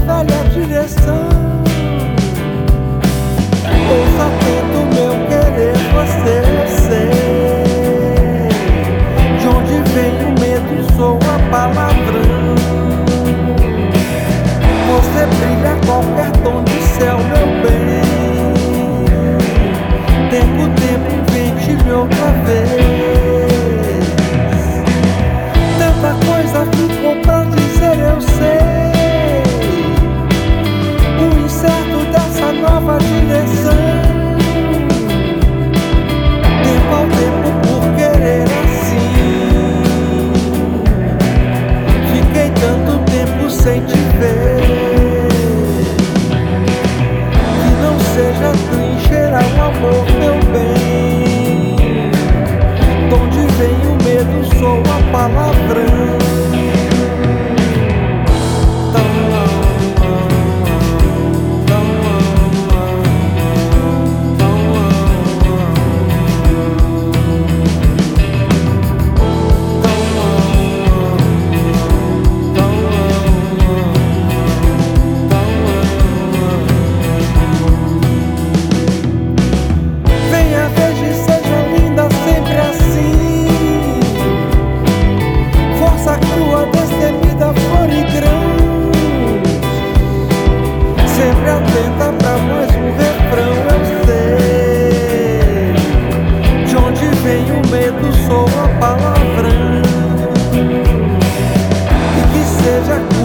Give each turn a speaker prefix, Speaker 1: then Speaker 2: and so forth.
Speaker 1: velha direção. Ouça atento meu querer, você eu sei. De onde vem o medo soa palavrão. Você brilha a qualquer tom de céu, meu bem. Tempo, invente-me outra vez. Tanta coisa ficou pra dizer, eu sei. O incerto dessa nova direção. Tempo ao tempo por querer assim. Fiquei tanto tempo sem te ver. Que não seja trincheira o amor, meu bem. De onde vem o medo soa palavrão. Sempre atenta pra mais um refrão, eu sei. De onde vem o medo soa palavrão. E que seja